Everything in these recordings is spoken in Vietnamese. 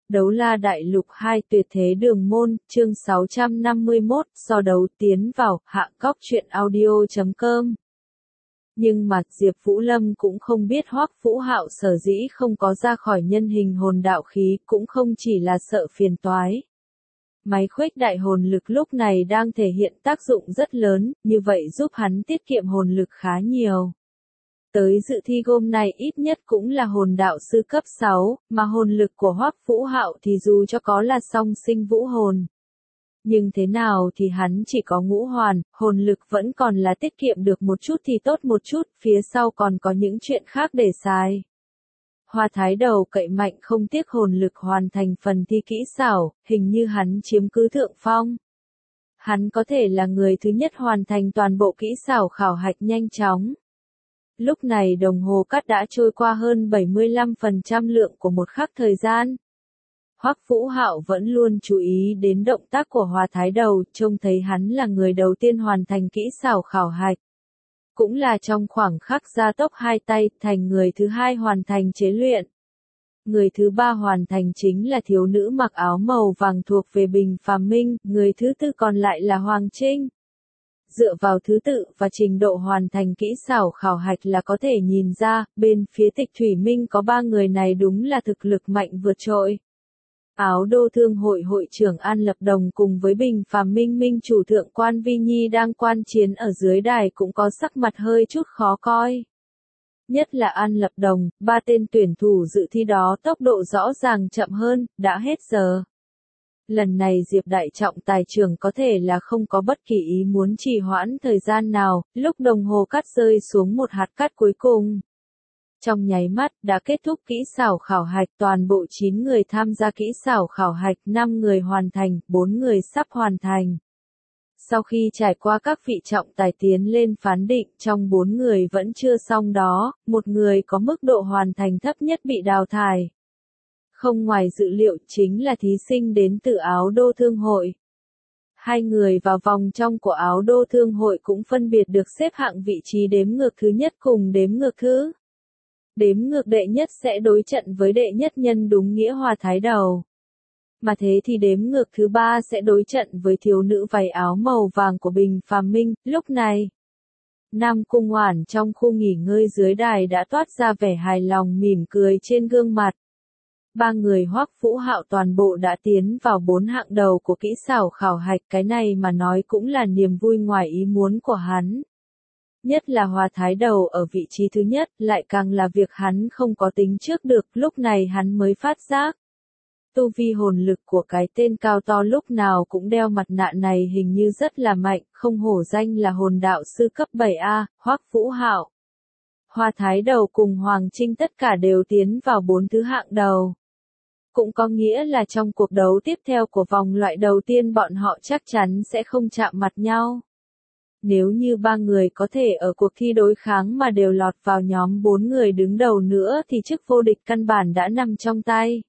Đấu la đại lục 2 tuyệt thế đường môn, chương 651, so đấu tiến vào, hạ cóc truyện audio.com. Nhưng mà, Diệp Vũ Lâm cũng không biết Hoắc Vũ Hạo sở dĩ không có ra khỏi nhân hình hồn đạo khí, cũng không chỉ là sợ phiền toái. Máy khuếch đại hồn lực lúc này đang thể hiện tác dụng rất lớn, như vậy giúp hắn tiết kiệm hồn lực khá nhiều. Tới dự thi hôm nay ít nhất cũng là hồn đạo sư cấp 6, mà hồn lực của Hoắc Vũ Hạo thì dù cho có là song sinh vũ hồn. Nhưng thế nào thì hắn chỉ có ngũ hoàn, hồn lực vẫn còn là tiết kiệm được một chút thì tốt một chút, phía sau còn có những chuyện khác để xài. Hoa Thái Đầu cậy mạnh không tiếc hồn lực hoàn thành phần thi kỹ xảo, hình như hắn chiếm cứ thượng phong. Hắn có thể là người thứ nhất hoàn thành toàn bộ kỹ xảo khảo hạch nhanh chóng. Lúc này đồng hồ cát đã trôi qua hơn 75% lượng của một khắc thời gian. Hoắc Vũ Hạo vẫn luôn chú ý đến động tác của Hoa Thái Đầu, trông thấy hắn là người đầu tiên hoàn thành kỹ xảo khảo hạch. Cũng là trong khoảng khắc gia tốc hai tay, thành người thứ hai hoàn thành chế luyện. Người thứ ba hoàn thành chính là thiếu nữ mặc áo màu vàng thuộc về Bình Phàm Minh, người thứ tư còn lại là Hoàng Trinh. Dựa vào thứ tự và trình độ hoàn thành kỹ xảo khảo hạch là có thể nhìn ra, bên phía Tịch Thủy Minh có ba người này đúng là thực lực mạnh vượt trội. Áo Đô Thương hội hội trưởng An Lập Đồng cùng với Bình Phàm Minh minh chủ thượng quan Vi Nhi đang quan chiến ở dưới đài cũng có sắc mặt hơi chút khó coi. Nhất là An Lập Đồng, ba tên tuyển thủ dự thi đó tốc độ rõ ràng chậm hơn, đã hết giờ. Lần này Diệp Đại Trọng tài trưởng có thể là không có bất kỳ ý muốn trì hoãn thời gian nào, lúc đồng hồ cát rơi xuống một hạt cát cuối cùng. Trong nháy mắt, đã kết thúc kỹ xảo khảo hạch, toàn bộ 9 người tham gia kỹ xảo khảo hạch, 5 người hoàn thành, 4 người sắp hoàn thành. Sau khi trải qua các vị trọng tài tiến lên phán định, trong 4 người vẫn chưa xong đó, một người có mức độ hoàn thành thấp nhất bị đào thải. Không ngoài dự liệu chính là thí sinh đến từ Áo Đô Thương hội. Hai người vào vòng trong của Áo Đô Thương hội cũng phân biệt được xếp hạng vị trí đếm ngược thứ nhất cùng đếm ngược thứ. Đếm ngược đệ nhất sẽ đối trận với đệ nhất nhân đúng nghĩa Hoa Thái Đầu. Mà thế thì đếm ngược thứ ba sẽ đối trận với thiếu nữ váy áo màu vàng của Bình Phàm Minh. Lúc này, Nam Cung Oản trong khu nghỉ ngơi dưới đài đã toát ra vẻ hài lòng mỉm cười trên gương mặt. Ba người Hoắc Vũ Hạo toàn bộ đã tiến vào 4 hạng đầu của kỹ xảo khảo hạch, cái này mà nói cũng là niềm vui ngoài ý muốn của hắn. Nhất là Hoa Thái Đầu ở vị trí thứ nhất, lại càng là việc hắn không có tính trước được, lúc này hắn mới phát giác. Tu vi hồn lực của cái tên cao to lúc nào cũng đeo mặt nạ này hình như rất là mạnh, không hổ danh là hồn đạo sư cấp 7A, Hoắc Vũ Hạo. Hoa Thái Đầu cùng Hoàng Trinh tất cả đều tiến vào 4 thứ hạng đầu. Cũng có nghĩa là trong cuộc đấu tiếp theo của vòng loại đầu tiên bọn họ chắc chắn sẽ không chạm mặt nhau. Nếu như ba người có thể ở cuộc thi đối kháng mà đều lọt vào nhóm 4 người đứng đầu nữa thì chức vô địch căn bản đã nằm trong tay.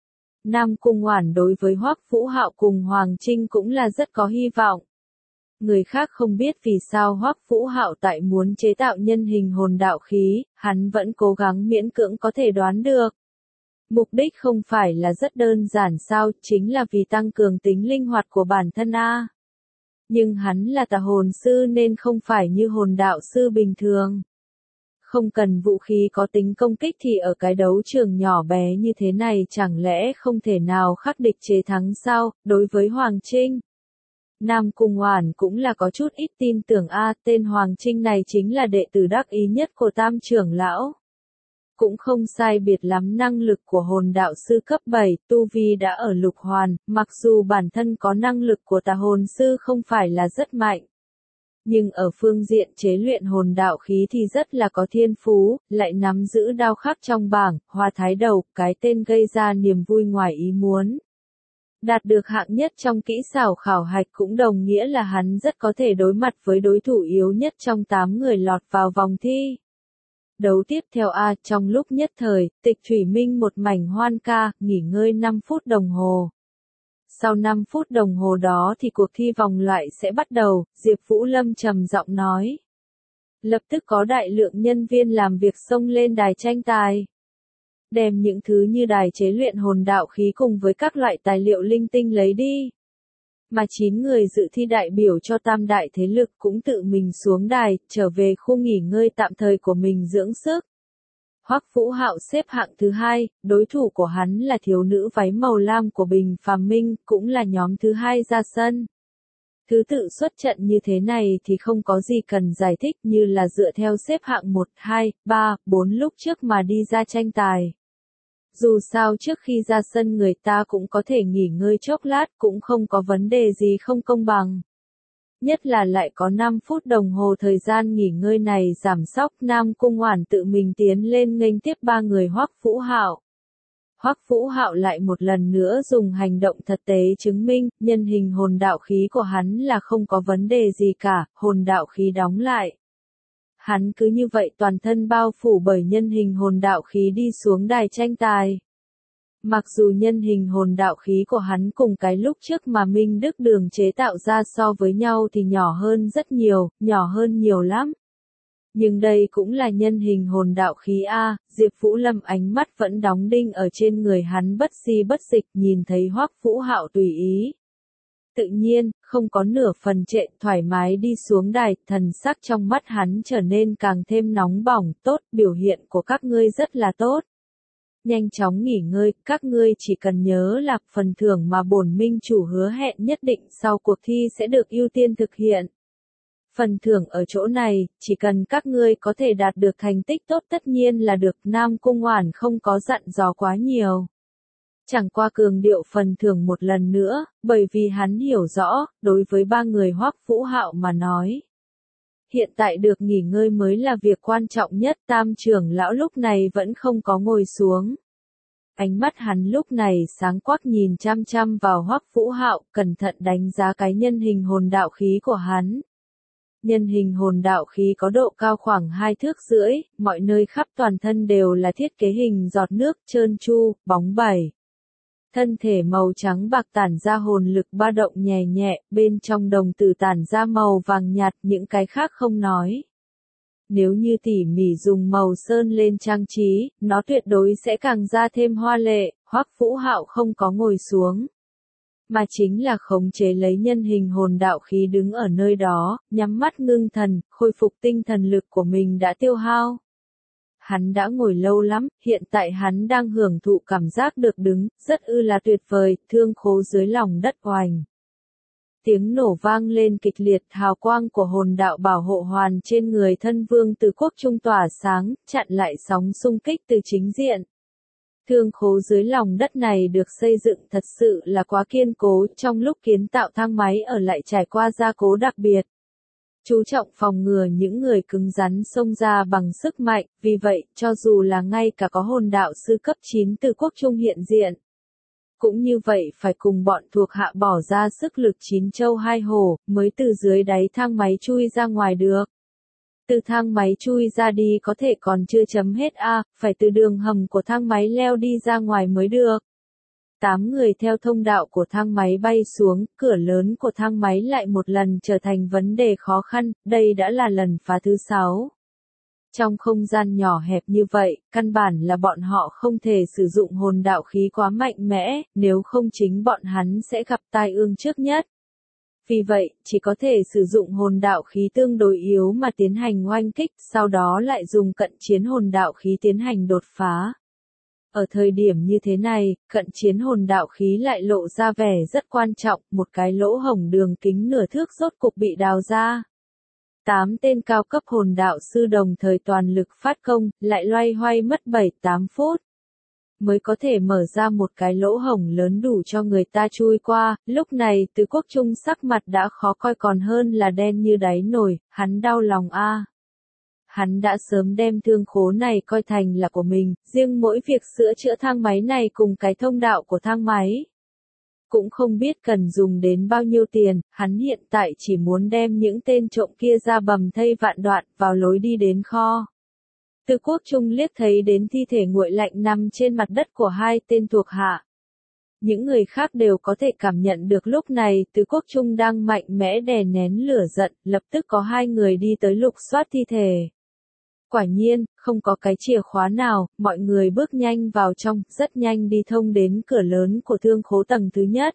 Nam Cung Oản đối với Hoắc Vũ Hạo cùng Hoàng Trinh cũng là rất có hy vọng. Người khác không biết vì sao Hoắc Vũ Hạo tại muốn chế tạo nhân hình hồn đạo khí, hắn vẫn cố gắng miễn cưỡng có thể đoán được. Mục đích không phải là rất đơn giản sao, chính là vì tăng cường tính linh hoạt của bản thân a. Nhưng hắn là tà hồn sư nên không phải như hồn đạo sư bình thường. Không cần vũ khí có tính công kích thì ở cái đấu trường nhỏ bé như thế này chẳng lẽ không thể nào khắc địch chế thắng sao, đối với Hoàng Trinh. Nam Cung Oản cũng là có chút ít tin tưởng tên Hoàng Trinh này chính là đệ tử đắc ý nhất của Tam trưởng lão. Cũng không sai biệt lắm năng lực của hồn đạo sư cấp 7, tu vi đã ở lục hoàn, mặc dù bản thân có năng lực của tà hồn sư không phải là rất mạnh. Nhưng ở phương diện chế luyện hồn đạo khí thì rất là có thiên phú, lại nắm giữ đao khắc trong bảng, Hoa Thái Đầu, cái tên gây ra niềm vui ngoài ý muốn. Đạt được hạng nhất trong kỹ xảo khảo hạch cũng đồng nghĩa là hắn rất có thể đối mặt với đối thủ yếu nhất trong 8 người lọt vào vòng thi. Đấu tiếp theo trong lúc nhất thời, Tịch Thủy Minh một mảnh hoan ca, nghỉ ngơi 5 phút đồng hồ. Sau 5 phút đồng hồ đó thì cuộc thi vòng loại sẽ bắt đầu, Diệp Vũ Lâm trầm giọng nói. Lập tức có đại lượng nhân viên làm việc xông lên đài tranh tài. đem những thứ như đài chế luyện hồn đạo khí cùng với các loại tài liệu linh tinh lấy đi. Mà 9 người dự thi đại biểu cho tam đại thế lực cũng tự mình xuống đài, trở về khu nghỉ ngơi tạm thời của mình dưỡng sức. Hoắc Vũ Hạo xếp hạng thứ 2, đối thủ của hắn là thiếu nữ váy màu lam của Bình Phàm Minh, cũng là nhóm thứ 2 ra sân. Thứ tự xuất trận như thế này thì không có gì cần giải thích, như là dựa theo xếp hạng 1, 2, 3, 4 lúc trước mà đi ra tranh tài. Dù sao trước khi ra sân người ta cũng có thể nghỉ ngơi chốc lát, cũng không có vấn đề gì không công bằng. Nhất là lại có 5 phút đồng hồ thời gian nghỉ ngơi này giảm sóc, Nam Cung Oản tự mình tiến lên nghênh tiếp 3 người Hoắc Vũ Hạo. Hoắc Vũ Hạo lại một lần nữa dùng hành động thực tế chứng minh, nhân hình hồn đạo khí của hắn là không có vấn đề gì cả, hồn đạo khí đóng lại. Hắn cứ như vậy toàn thân bao phủ bởi nhân hình hồn đạo khí đi xuống đài tranh tài. Mặc dù nhân hình hồn đạo khí của hắn cùng cái lúc trước mà Minh Đức Đường chế tạo ra so với nhau thì nhỏ hơn rất nhiều, nhỏ hơn nhiều lắm. Nhưng đây cũng là nhân hình hồn đạo khí A, Diệp Vũ Lâm ánh mắt vẫn đóng đinh ở trên người hắn bất si bất dịch, nhìn thấy Hoắc Vũ Hạo tùy ý. Tự nhiên, không có nửa phần trệ, thoải mái đi xuống đài, thần sắc trong mắt hắn trở nên càng thêm nóng bỏng, tốt, biểu hiện của các ngươi rất là tốt. Nhanh chóng nghỉ ngơi, các ngươi chỉ cần nhớ là phần thưởng mà bổn minh chủ hứa hẹn nhất định sau cuộc thi sẽ được ưu tiên thực hiện. Phần thưởng ở chỗ này, chỉ cần các ngươi có thể đạt được thành tích tốt tất nhiên là được. Nam Cung Oản không có dặn dò quá nhiều. Chẳng qua cường điệu phần thưởng một lần nữa, bởi vì hắn hiểu rõ, đối với 3 người Hoắc Vũ Hạo mà nói. Hiện tại được nghỉ ngơi mới là việc quan trọng nhất. Tam trưởng lão lúc này vẫn không có ngồi xuống. Ánh mắt hắn lúc này sáng quắc nhìn chăm chăm vào Hoắc Vũ Hạo, cẩn thận đánh giá cái nhân hình hồn đạo khí của hắn. Nhân hình hồn đạo khí có độ cao khoảng 2 thước rưỡi, mọi nơi khắp toàn thân đều là thiết kế hình giọt nước, trơn tru, bóng bẩy. Thân thể màu trắng bạc tản ra hồn lực ba động nhẹ nhẹ, bên trong đồng tử tản ra màu vàng nhạt, những cái khác không nói. Nếu như tỉ mỉ dùng màu sơn lên trang trí, nó tuyệt đối sẽ càng ra thêm hoa lệ. Hoắc Vũ Hạo không có ngồi xuống, mà chính là khống chế lấy nhân hình hồn đạo khí đứng ở nơi đó, nhắm mắt ngưng thần, khôi phục tinh thần lực của mình đã tiêu hao. Hắn đã ngồi lâu lắm, hiện tại hắn đang hưởng thụ cảm giác được đứng, rất là tuyệt vời, thương khố dưới lòng đất oành. Tiếng nổ vang lên kịch liệt, hào quang của hồn đạo bảo hộ hoàn trên người thân Vương Từ Quốc trung tỏa sáng, chặn lại sóng xung kích từ chính diện. Thương khố dưới lòng đất này được xây dựng thật sự là quá kiên cố, trong lúc kiến tạo thang máy ở lại trải qua gia cố đặc biệt. Chú trọng phòng ngừa những người cứng rắn xông ra bằng sức mạnh, vì vậy, cho dù là ngay cả có hồn đạo sư cấp 9 Từ Quốc trung hiện diện, cũng như vậy phải cùng bọn thuộc hạ bỏ ra sức lực 9 châu 2 hổ, mới từ dưới đáy thang máy chui ra ngoài được. Từ thang máy chui ra đi có thể còn chưa chấm hết phải từ đường hầm của thang máy leo đi ra ngoài mới được. 8 người theo thông đạo của thang máy bay xuống, cửa lớn của thang máy lại một lần trở thành vấn đề khó khăn, đây đã là lần phá thứ 6. Trong không gian nhỏ hẹp như vậy, căn bản là bọn họ không thể sử dụng hồn đạo khí quá mạnh mẽ, nếu không chính bọn hắn sẽ gặp tai ương trước nhất. Vì vậy, chỉ có thể sử dụng hồn đạo khí tương đối yếu mà tiến hành oanh kích, sau đó lại dùng cận chiến hồn đạo khí tiến hành đột phá. Ở thời điểm như thế này, cận chiến hồn đạo khí lại lộ ra vẻ rất quan trọng, một cái lỗ hổng đường kính nửa thước rốt cục bị đào ra. 8 tên cao cấp hồn đạo sư đồng thời toàn lực phát công, lại loay hoay mất 7-8 phút. Mới có thể mở ra một cái lỗ hổng lớn đủ cho người ta chui qua, lúc này Từ Quốc trung sắc mặt đã khó coi còn hơn là đen như đáy nồi, hắn đau lòng Hắn đã sớm đem thương khố này coi thành là của mình, riêng mỗi việc sửa chữa thang máy này cùng cái thông đạo của thang máy. Cũng không biết cần dùng đến bao nhiêu tiền, hắn hiện tại chỉ muốn đem những tên trộm kia ra bầm thây vạn đoạn, vào lối đi đến kho. Từ Quốc trung liếc thấy đến thi thể nguội lạnh nằm trên mặt đất của 2 tên thuộc hạ. Những người khác đều có thể cảm nhận được lúc này Từ Quốc trung đang mạnh mẽ đè nén lửa giận, lập tức có 2 người đi tới lục soát thi thể. Quả nhiên, không có cái chìa khóa nào, mọi người bước nhanh vào trong, rất nhanh đi thông đến cửa lớn của thương khố tầng thứ nhất.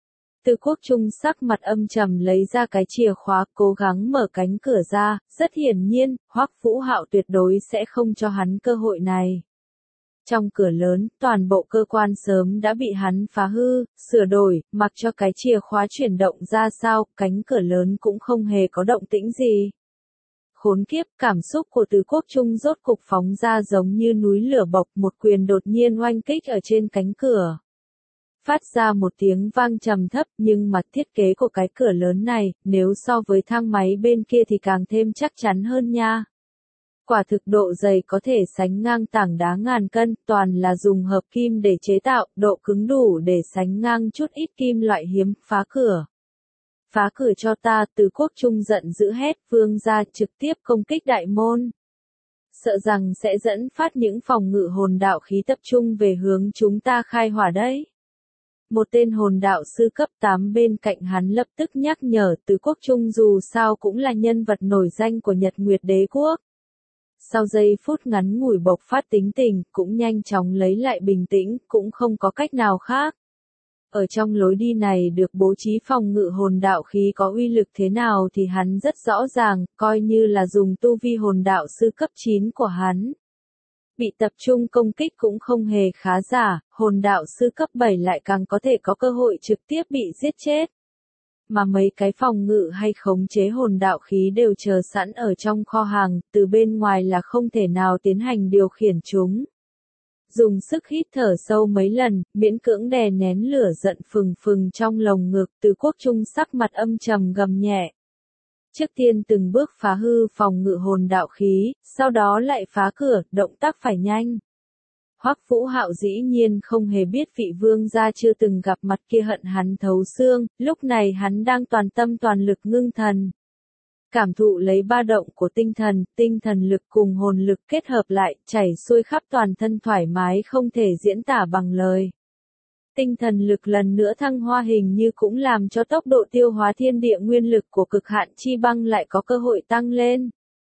Từ Quốc Trung sắc mặt âm trầm lấy ra cái chìa khóa, cố gắng mở cánh cửa ra, rất hiển nhiên, Hoắc Vũ Hạo tuyệt đối sẽ không cho hắn cơ hội này. Trong cửa lớn, toàn bộ cơ quan sớm đã bị hắn phá hư, sửa đổi, mặc cho cái chìa khóa chuyển động ra sao, cánh cửa lớn cũng không hề có động tĩnh gì. Khốn kiếp, cảm xúc của Từ Quốc Trung rốt cục phóng ra giống như núi lửa bộc, một quyền đột nhiên oanh kích ở trên cánh cửa. Phát ra một tiếng vang trầm thấp, nhưng mặt thiết kế của cái cửa lớn này, nếu so với thang máy bên kia thì càng thêm chắc chắn hơn nha. Quả thực độ dày có thể sánh ngang tảng đá ngàn cân, toàn là dùng hợp kim để chế tạo, độ cứng đủ để sánh ngang chút ít kim loại hiếm, phá cửa. Phá cửa cho ta, Từ Quốc Trung giận dữ hét, vương ra trực tiếp công kích đại môn. Sợ rằng sẽ dẫn phát những phòng ngự hồn đạo khí tập trung về hướng chúng ta khai hỏa đấy. Một tên hồn đạo sư cấp 8 bên cạnh hắn lập tức nhắc nhở, Từ Quốc Trung dù sao cũng là nhân vật nổi danh của Nhật Nguyệt Đế Quốc. Sau giây phút ngắn ngủi bộc phát tính tình, cũng nhanh chóng lấy lại bình tĩnh, cũng không có cách nào khác. Ở trong lối đi này được bố trí phòng ngự hồn đạo khí có uy lực thế nào thì hắn rất rõ ràng, coi như là dùng tu vi hồn đạo sư cấp 9 của hắn. Bị tập trung công kích cũng không hề khá giả, hồn đạo sư cấp 7 lại càng có thể có cơ hội trực tiếp bị giết chết. Mà mấy cái phòng ngự hay khống chế hồn đạo khí đều chờ sẵn ở trong kho hàng, từ bên ngoài là không thể nào tiến hành điều khiển chúng. Dùng sức hít thở sâu mấy lần, miễn cưỡng đè nén lửa giận phừng phừng trong lồng ngực, Từ Quốc Trung sắc mặt âm trầm gầm nhẹ. Trước tiên từng bước phá hư phòng ngự hồn đạo khí, sau đó lại phá cửa, động tác phải nhanh. Hoắc Vũ Hạo dĩ nhiên không hề biết vị vương gia chưa từng gặp mặt kia hận hắn thấu xương, lúc này hắn đang toàn tâm toàn lực ngưng thần. Cảm thụ lấy ba động của tinh thần lực cùng hồn lực kết hợp lại, chảy xuôi khắp toàn thân thoải mái không thể diễn tả bằng lời. Tinh thần lực lần nữa thăng hoa hình như cũng làm cho tốc độ tiêu hóa thiên địa nguyên lực của cực hạn chi băng lại có cơ hội tăng lên.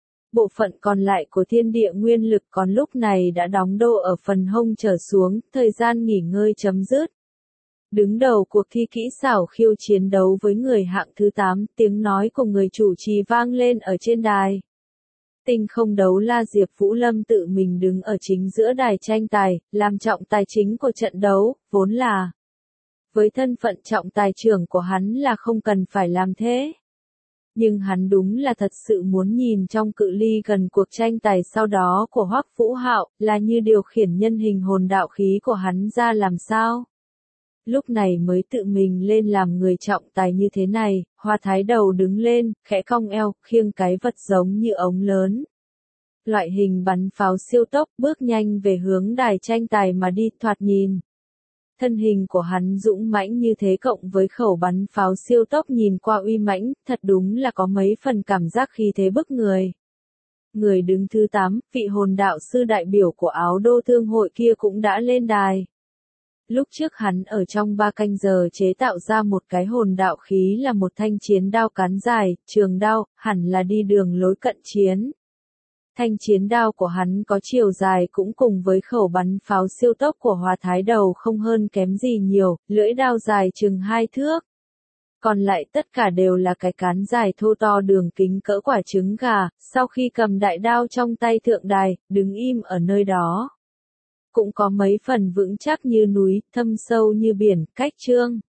Bộ phận còn lại của thiên địa nguyên lực còn lúc này đã đóng đô ở phần hông trở xuống, thời gian nghỉ ngơi chấm dứt. Đứng đầu cuộc thi kỹ xảo khiêu chiến đấu với người hạng thứ 8, tiếng nói của người chủ trì vang lên ở trên đài. Tinh không đấu la Diệp Vũ Lâm tự mình đứng ở chính giữa đài tranh tài, làm trọng tài chính của trận đấu, vốn là. Với thân phận trọng tài trưởng của hắn là không cần phải làm thế. Nhưng hắn đúng là thật sự muốn nhìn trong cự ly gần cuộc tranh tài sau đó của Hoắc Vũ Hạo, là như điều khiển nhân hình hồn đạo khí của hắn ra làm sao. Lúc này mới tự mình lên làm người trọng tài như thế này, Hoa Thái Đầu đứng lên, khẽ cong eo, khiêng cái vật giống như ống lớn. Loại hình bắn pháo siêu tốc bước nhanh về hướng đài tranh tài mà đi, thoạt nhìn. Thân hình của hắn dũng mãnh như thế cộng với khẩu bắn pháo siêu tốc nhìn qua uy mãnh, thật đúng là có mấy phần cảm giác khí thế bức người. Người đứng thứ 8, vị hồn đạo sư đại biểu của Áo Đô Thương hội kia cũng đã lên đài. Lúc trước hắn ở trong 3 canh giờ chế tạo ra một cái hồn đạo khí là một thanh chiến đao cán dài, trường đao, hẳn là đi đường lối cận chiến. Thanh chiến đao của hắn có chiều dài cũng cùng với khẩu bắn pháo siêu tốc của Hoa Thái Đầu không hơn kém gì nhiều, lưỡi đao dài chừng 2 thước. Còn lại tất cả đều là cái cán dài thô to đường kính cỡ quả trứng gà, sau khi cầm đại đao trong tay thượng đài, đứng im ở nơi đó. Cũng có mấy phần vững chắc như núi, thâm sâu như biển, cách trương.